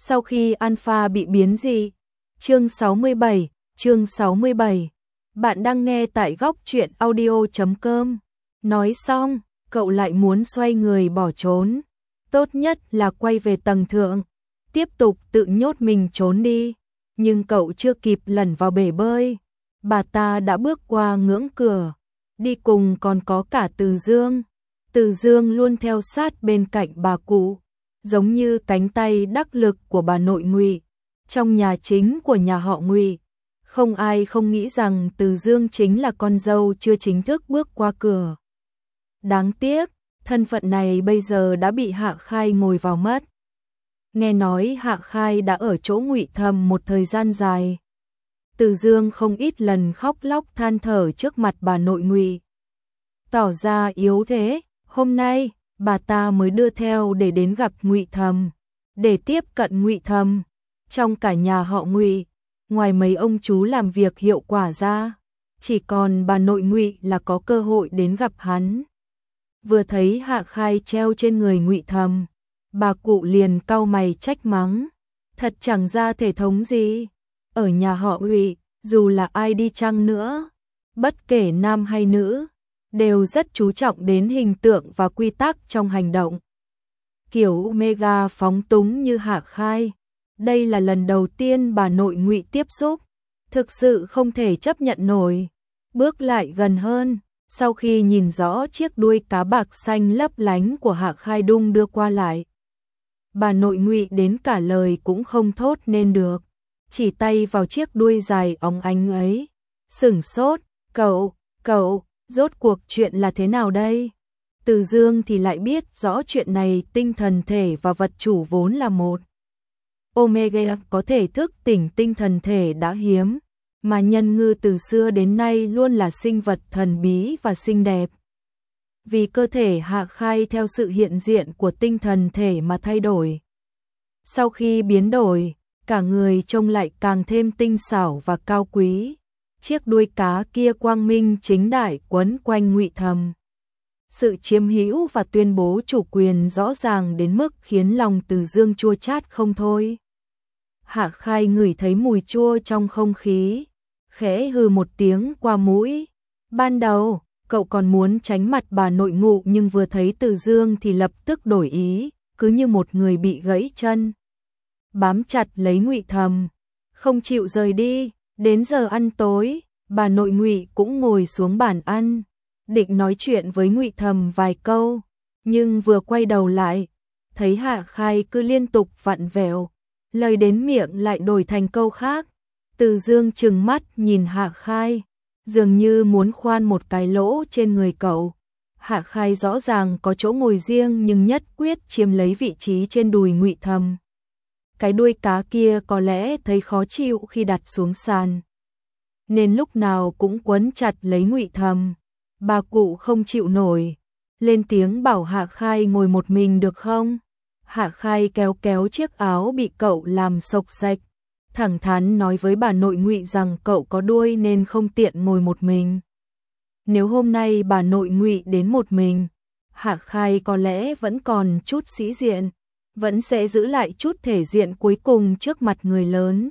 Sau khi Alpha bị biến dị. Chương 67. Bạn đang nghe tại góc truyện audio.com. Nói xong, cậu lại muốn xoay người bỏ trốn. Tốt nhất là quay về tầng thượng, tiếp tục tự nhốt mình trốn đi. Nhưng cậu chưa kịp lẩn vào bể bơi, bà ta đã bước qua ngưỡng cửa. Đi cùng còn có cả Từ Dương. Từ Dương luôn theo sát bên cạnh bà cụ, giống như cánh tay đắc lực của bà nội Ngụy. Trong nhà chính của nhà họ Ngụy, không ai không nghĩ rằng Từ Dương chính là con dâu chưa chính thức bước qua cửa. Đáng tiếc, thân phận này bây giờ đã bị Hạ Khai ngồi vào mất. Nghe nói Hạ Khai đã ở chỗ Ngụy Thầm một thời gian dài. Từ Dương không ít lần khóc lóc than thở trước mặt bà nội Ngụy, tỏ ra yếu thế. Hôm nay, bà ta mới đưa theo để đến gặp Ngụy Thầm, để tiếp cận Ngụy Thầm. Trong cả nhà họ Ngụy, ngoài mấy ông chú làm việc hiệu quả ra, chỉ còn bà nội Ngụy là có cơ hội đến gặp hắn. Vừa thấy Hạ Khai treo trên người Ngụy Thầm, bà cụ liền cau mày trách mắng, thật chẳng ra thể thống gì. Ở nhà họ Ngụy, dù là ai đi chăng nữa, bất kể nam hay nữ, đều rất chú trọng đến hình tượng và quy tắc trong hành động. Kiểu mega phóng túng như Hạ Khai, đây là lần đầu tiên bà nội Ngụy tiếp xúc, thực sự không thể chấp nhận nổi. Bước lại gần hơn, sau khi nhìn rõ chiếc đuôi cá bạc xanh lấp lánh của Hạ Khai đung đưa qua lại, bà nội Ngụy đến cả lời cũng không thốt nên được, chỉ tay vào chiếc đuôi dài óng ánh ấy, sửng sốt. Cậu, rốt cuộc chuyện là thế nào đây? Từ Dương thì lại biết rõ chuyện này, tinh thần thể và vật chủ vốn là một. Omega có thể thức tỉnh tinh thần thể đã hiếm, mà nhân ngư từ xưa đến nay luôn là sinh vật thần bí và xinh đẹp. Vì cơ thể Hạ Khai theo sự hiện diện của tinh thần thể mà thay đổi. Sau khi biến đổi, cả người trông lại càng thêm tinh xảo và cao quý. Chiếc đuôi cá kia quang minh chính đại quấn quanh Ngụy Thầm. Sự chiếm hữu và tuyên bố chủ quyền rõ ràng đến mức khiến lòng Từ Dương chua chát không thôi. Hạ Khai ngửi thấy mùi chua trong không khí, khẽ hừ một tiếng qua mũi. Ban đầu, cậu còn muốn tránh mặt bà nội Ngụ, nhưng vừa thấy Từ Dương thì lập tức đổi ý, cứ như một người bị gãy chân, bám chặt lấy Ngụy Thầm, không chịu rời đi. Đến giờ ăn tối, bà nội Ngụy cũng ngồi xuống bàn ăn, định nói chuyện với Ngụy Thầm vài câu, nhưng vừa quay đầu lại, thấy Hạ Khai cứ liên tục vặn vẹo, lời đến miệng lại đổi thành câu khác. Từ Dương trừng mắt nhìn Hạ Khai, dường như muốn khoan một cái lỗ trên người cậu. Hạ Khai rõ ràng có chỗ ngồi riêng nhưng nhất quyết chiếm lấy vị trí trên đùi Ngụy Thầm. Cái đuôi cá kia có lẽ thấy khó chịu khi đặt xuống sàn, nên lúc nào cũng quấn chặt lấy Ngụy Thầm. Bà cụ không chịu nổi, lên tiếng bảo Hạ Khai ngồi một mình được không? Hạ Khai kéo kéo chiếc áo bị cậu làm xộc xệch, thẳng thắn nói với bà nội Ngụy rằng cậu có đuôi nên không tiện ngồi một mình. Nếu hôm nay bà nội Ngụy đến một mình, Hạ Khai có lẽ vẫn còn chút sĩ diện, vẫn sẽ giữ lại chút thể diện cuối cùng trước mặt người lớn.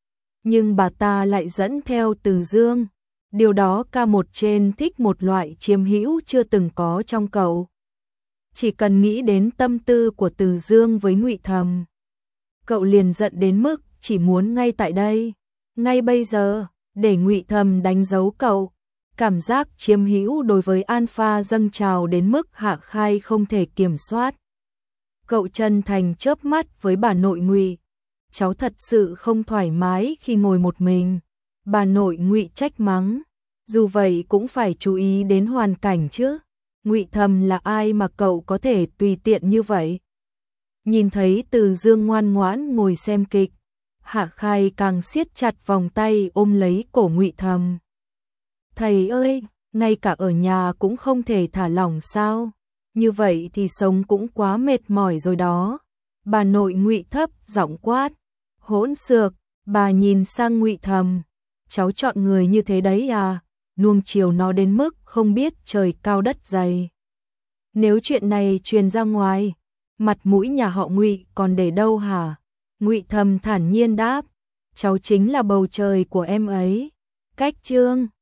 Nhưng bà ta lại dẫn theo Từ Dương, điều đó ca một trên thích một loại chiếm hữu chưa từng có trong cậu. Chỉ cần nghĩ đến tâm tư của Từ Dương với Ngụy Thầm, cậu liền giận đến mức chỉ muốn ngay tại đây, ngay bây giờ, để Ngụy Thầm đánh dấu cậu. Cảm giác chiếm hữu đối với Alpha dâng trào đến mức Hạ Khai không thể kiểm soát. Cậu chân thành chớp mắt với bà nội Ngụy. Cháu thật sự không thoải mái khi ngồi một mình. Bà nội Ngụy trách mắng. Dù vậy cũng phải chú ý đến hoàn cảnh chứ. Ngụy Thầm là ai mà cậu có thể tùy tiện như vậy? Nhìn thấy Từ Dương ngoan ngoãn ngồi xem kịch, Hạ Khai càng siết chặt vòng tay ôm lấy cổ Ngụy Thầm. Thầy ơi, ngay cả ở nhà cũng không thể thả lỏng sao? Như vậy thì sống cũng quá mệt mỏi rồi đó. Bà nội Ngụy thấp giọng quát. Hỗn xược, bà nhìn sang Ngụy Thầm. Cháu chọn người như thế đấy à? Nuông chiều nó đến mức không biết trời cao đất dày. Nếu chuyện này truyền ra ngoài, mặt mũi nhà họ Ngụy còn để đâu hả? Ngụy Thầm thản nhiên đáp, cháu chính là bầu trời của em ấy. Cách chương